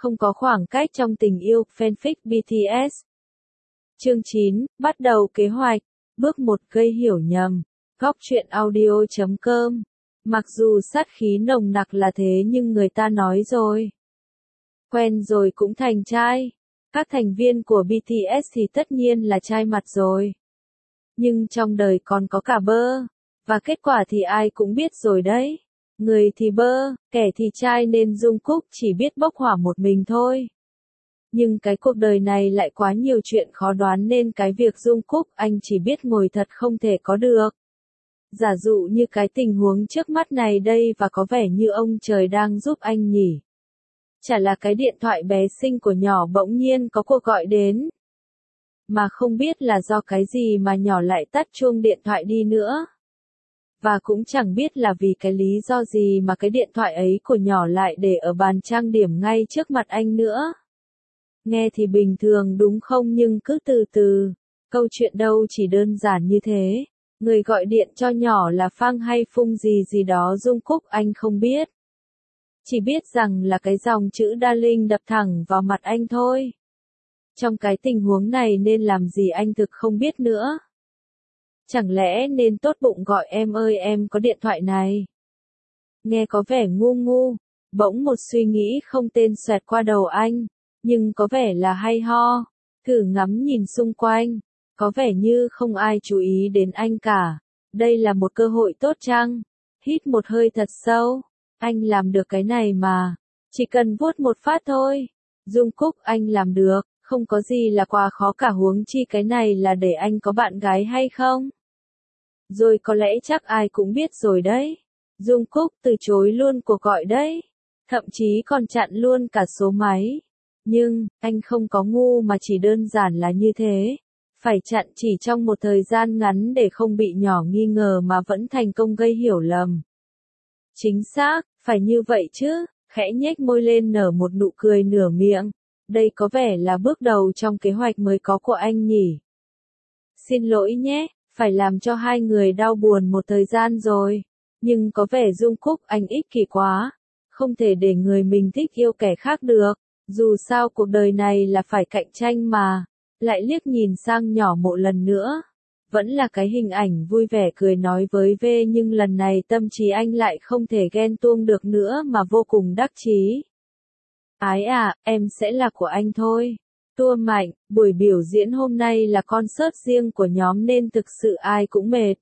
Không có khoảng cách trong tình yêu, fanfic BTS. Chương 9, bắt đầu kế hoạch. Bước 1 gây hiểu nhầm. Góc truyện audio.com. Mặc dù sát khí nồng nặc là thế nhưng người ta nói rồi. Quen rồi cũng thành trai. Các thành viên của BTS thì tất nhiên là trai mặt rồi. Nhưng trong đời còn có cả bơ. Và kết quả thì ai cũng biết rồi đấy. Người thì bơ, kẻ thì trai nên Jungkook chỉ biết bốc hỏa một mình thôi. Nhưng cái cuộc đời này lại quá nhiều chuyện khó đoán nên cái việc Jungkook anh chỉ biết ngồi thật không thể có được. Giả dụ như cái tình huống trước mắt này đây và có vẻ như ông trời đang giúp anh nhỉ. Chả là cái điện thoại bé xinh của nhỏ bỗng nhiên có cuộc gọi đến. Mà không biết là do cái gì mà nhỏ lại tắt chuông điện thoại đi nữa. Và cũng chẳng biết là vì cái lý do gì mà cái điện thoại ấy của nhỏ lại để ở bàn trang điểm ngay trước mặt anh nữa. Nghe thì bình thường đúng không nhưng cứ từ từ. Câu chuyện đâu chỉ đơn giản như thế. Người gọi điện cho nhỏ là Phang hay Phung gì gì đó Jungkook anh không biết. Chỉ biết rằng là cái dòng chữ darling đập thẳng vào mặt anh thôi. Trong cái tình huống này nên làm gì anh thực không biết nữa. Chẳng lẽ nên tốt bụng gọi em ơi em có điện thoại này. Nghe có vẻ ngu ngu, bỗng một suy nghĩ không tên xoẹt qua đầu anh, nhưng có vẻ là hay ho. Thử ngắm nhìn xung quanh, có vẻ như không ai chú ý đến anh cả. Đây là một cơ hội tốt chăng? Hít một hơi thật sâu, anh làm được cái này mà, chỉ cần vuốt một phát thôi. Jungkook anh làm được. Không có gì là quá khó cả huống chi cái này là để anh có bạn gái hay không? Rồi có lẽ chắc ai cũng biết rồi đấy. Jungkook từ chối luôn cuộc gọi đấy. Thậm chí còn chặn luôn cả số máy. Nhưng, anh không có ngu mà chỉ đơn giản là như thế. Phải chặn chỉ trong một thời gian ngắn để không bị nhỏ nghi ngờ mà vẫn thành công gây hiểu lầm. Chính xác, phải như vậy chứ, khẽ nhếch môi lên nở một nụ cười nửa miệng. Đây có vẻ là bước đầu trong kế hoạch mới có của anh nhỉ. Xin lỗi nhé, phải làm cho hai người đau buồn một thời gian rồi. Nhưng có vẻ Jungkook anh ích kỷ quá. Không thể để người mình thích yêu kẻ khác được. Dù sao cuộc đời này là phải cạnh tranh mà. Lại liếc nhìn sang nhỏ mộ lần nữa. Vẫn là cái hình ảnh vui vẻ cười nói với V nhưng lần này tâm trí anh lại không thể ghen tuông được nữa mà vô cùng đắc chí. Ái à, em sẽ là của anh thôi. Tua mạnh, buổi biểu diễn hôm nay là concert riêng của nhóm nên thực sự ai cũng mệt.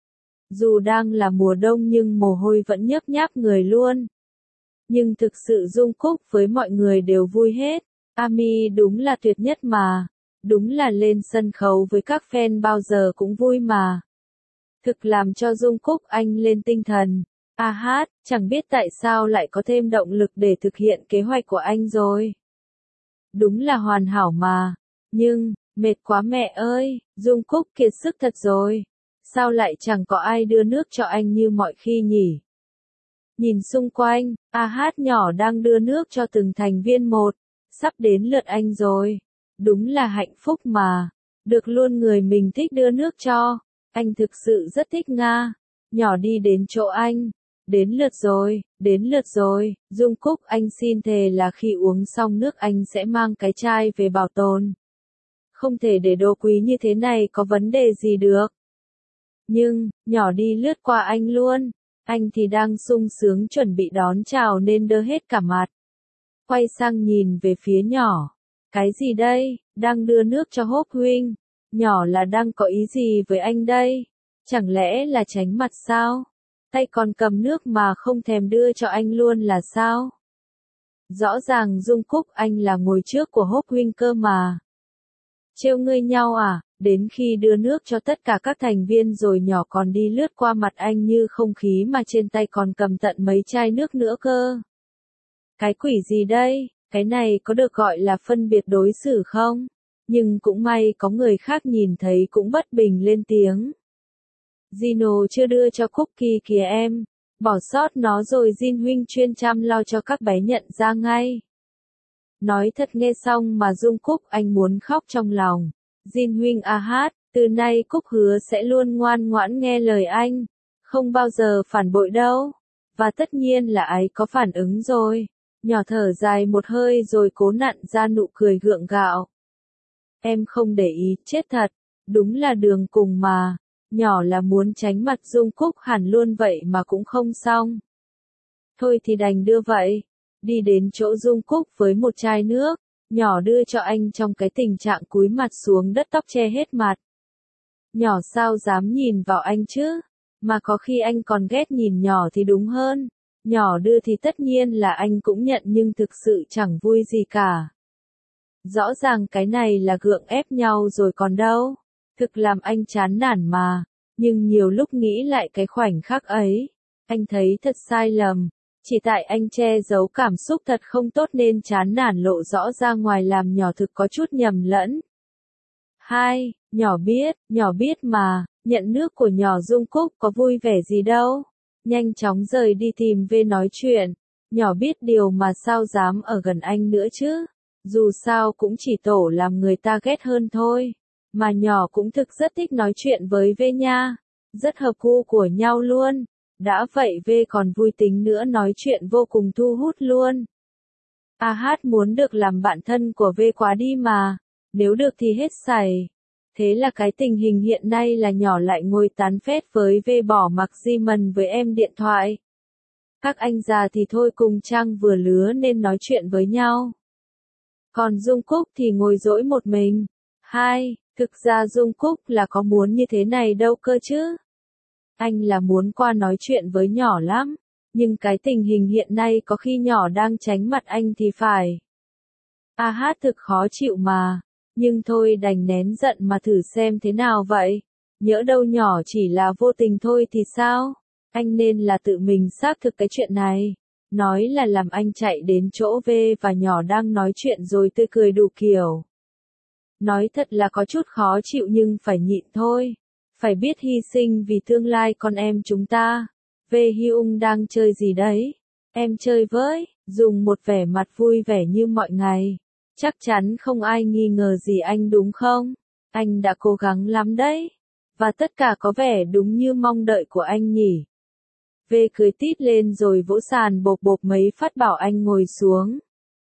Dù đang là mùa đông nhưng mồ hôi vẫn nhớp nháp người luôn. Nhưng thực sự Jungkook với mọi người đều vui hết. ARMY đúng là tuyệt nhất mà. Đúng là lên sân khấu với các fan bao giờ cũng vui mà. Thực làm cho Jungkook anh lên tinh thần. Chẳng biết tại sao lại có thêm động lực để thực hiện kế hoạch của anh rồi. Đúng là hoàn hảo mà. Nhưng, mệt quá mẹ ơi, Jungkook kiệt sức thật rồi. Sao lại chẳng có ai đưa nước cho anh như mọi khi nhỉ? Nhìn xung quanh, nhỏ đang đưa nước cho từng thành viên một. Sắp đến lượt anh rồi. Đúng là hạnh phúc mà. Được luôn người mình thích đưa nước cho. Anh thực sự rất thích Nga. Nhỏ đi đến chỗ anh. Đến lượt rồi, Jungkook anh xin thề là khi uống xong nước anh sẽ mang cái chai về bảo tồn. Không thể để đồ quý như thế này có vấn đề gì được. Nhưng, nhỏ đi lướt qua anh luôn. Anh thì đang sung sướng chuẩn bị đón chào nên đơ hết cả mặt. Quay sang nhìn về phía nhỏ. Cái gì đây, đang đưa nước cho Hốp huynh. Nhỏ là đang có ý gì với anh đây? Chẳng lẽ là tránh mặt sao? Tay còn cầm nước mà không thèm đưa cho anh luôn là sao? Rõ ràng Jungkook anh là ngồi trước của Hốp huynh cơ mà. Trêu ngươi nhau à, đến khi đưa nước cho tất cả các thành viên rồi nhỏ còn đi lướt qua mặt anh như không khí mà trên tay còn cầm tận mấy chai nước nữa cơ. Cái quỷ gì đây, cái này có được gọi là phân biệt đối xử không? Nhưng cũng may có người khác nhìn thấy cũng bất bình lên tiếng. Jino chưa đưa cho cookie kìa em, bỏ sót nó rồi Jin huynh chuyên chăm lo cho các bé nhận ra ngay. Nói thật nghe xong mà Jungkook anh muốn khóc trong lòng. Jin huynh từ nay Cúc hứa sẽ luôn ngoan ngoãn nghe lời anh, không bao giờ phản bội đâu. Và tất nhiên là ấy có phản ứng rồi. Nhỏ thở dài một hơi rồi cố nặn ra nụ cười gượng gạo. Em không để ý, chết thật, đúng là đường cùng mà. Nhỏ là muốn tránh mặt Dung Cúc hẳn luôn vậy mà cũng không xong. Thôi thì đành đưa vậy. Đi đến chỗ Dung Cúc với một chai nước, nhỏ đưa cho anh trong cái tình trạng cúi mặt xuống đất, tóc che hết mặt. Nhỏ sao dám nhìn vào anh chứ? Mà có khi anh còn ghét nhìn nhỏ thì đúng hơn. Nhỏ đưa thì tất nhiên là anh cũng nhận nhưng thực sự chẳng vui gì cả. Rõ ràng cái này là gượng ép nhau rồi còn đâu. Thực làm anh chán nản mà. Nhưng nhiều lúc nghĩ lại cái khoảnh khắc ấy, anh thấy thật sai lầm. Chỉ tại anh che giấu cảm xúc thật không tốt nên chán nản lộ rõ ra ngoài, làm nhỏ thực có chút nhầm lẫn. Nhỏ biết mà, nhận nước của nhỏ Dung Cúc có vui vẻ gì đâu. Nhanh chóng rời đi tìm V nói chuyện. Nhỏ biết điều mà sao dám ở gần anh nữa chứ. Dù sao cũng chỉ tổ làm người ta ghét hơn thôi. Mà nhỏ cũng thực rất thích nói chuyện với V nha. Rất hợp gu của nhau luôn. Đã vậy V còn vui tính nữa, nói chuyện vô cùng thu hút luôn. Muốn được làm bạn thân của V quá đi mà. Nếu được thì hết sảy. Thế là cái tình hình hiện nay là nhỏ lại ngồi tán phét với V, bỏ mặc Simon với em điện thoại. Các anh già thì thôi, cùng trang vừa lứa nên nói chuyện với nhau. Còn Dung Cúc thì ngồi dỗi một mình. Thực ra Dung Cúc là có muốn như thế này đâu cơ chứ. Anh là muốn qua nói chuyện với nhỏ lắm. Nhưng cái tình hình hiện nay có khi nhỏ đang tránh mặt anh thì phải. Thực khó chịu mà. Nhưng thôi đành nén giận mà thử xem thế nào vậy. Nhỡ đâu nhỏ chỉ là vô tình thôi thì sao? Anh nên là tự mình xác thực cái chuyện này. Nói là làm anh chạy đến chỗ V và nhỏ đang nói chuyện rồi tươi cười đủ kiểu. Nói thật là có chút khó chịu nhưng phải nhịn thôi. Phải biết hy sinh vì tương lai con em chúng ta. V Hyung đang chơi gì đấy? Em chơi với, dùng một vẻ mặt vui vẻ như mọi ngày. Chắc chắn không ai nghi ngờ gì anh đúng không? Anh đã cố gắng lắm đấy. Và tất cả có vẻ đúng như mong đợi của anh nhỉ. V cười tít lên rồi vỗ sàn bộp bộp mấy phát bảo anh ngồi xuống.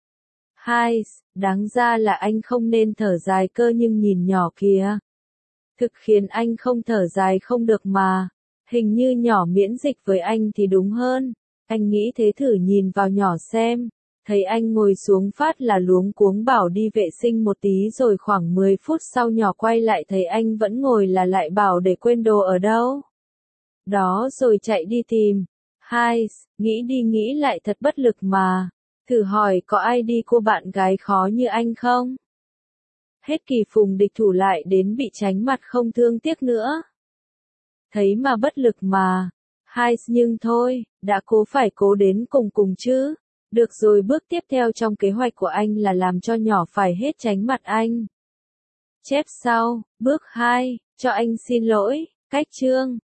Đáng ra là anh không nên thở dài cơ, nhưng nhìn nhỏ kìa. Thực khiến anh không thở dài không được mà. Hình như nhỏ miễn dịch với anh thì đúng hơn. Anh nghĩ thế, thử nhìn vào nhỏ xem. Thấy anh ngồi xuống phát là luống cuống bảo đi vệ sinh một tí, rồi khoảng 10 phút sau nhỏ quay lại thấy anh vẫn ngồi là lại bảo để quên đồ ở đâu. Đó rồi chạy đi tìm. Nghĩ đi nghĩ lại thật bất lực mà. Thử hỏi có ai đi cô bạn gái khó như anh không? Hết kỳ phùng địch thủ lại đến bị tránh mặt không thương tiếc nữa. Thấy mà bất lực mà. Nhưng thôi, đã cố phải cố đến cùng chứ. Được rồi, bước tiếp theo trong kế hoạch của anh là làm cho nhỏ phải hết tránh mặt anh. Chép sau, bước 2, cho anh xin lỗi, cách chương.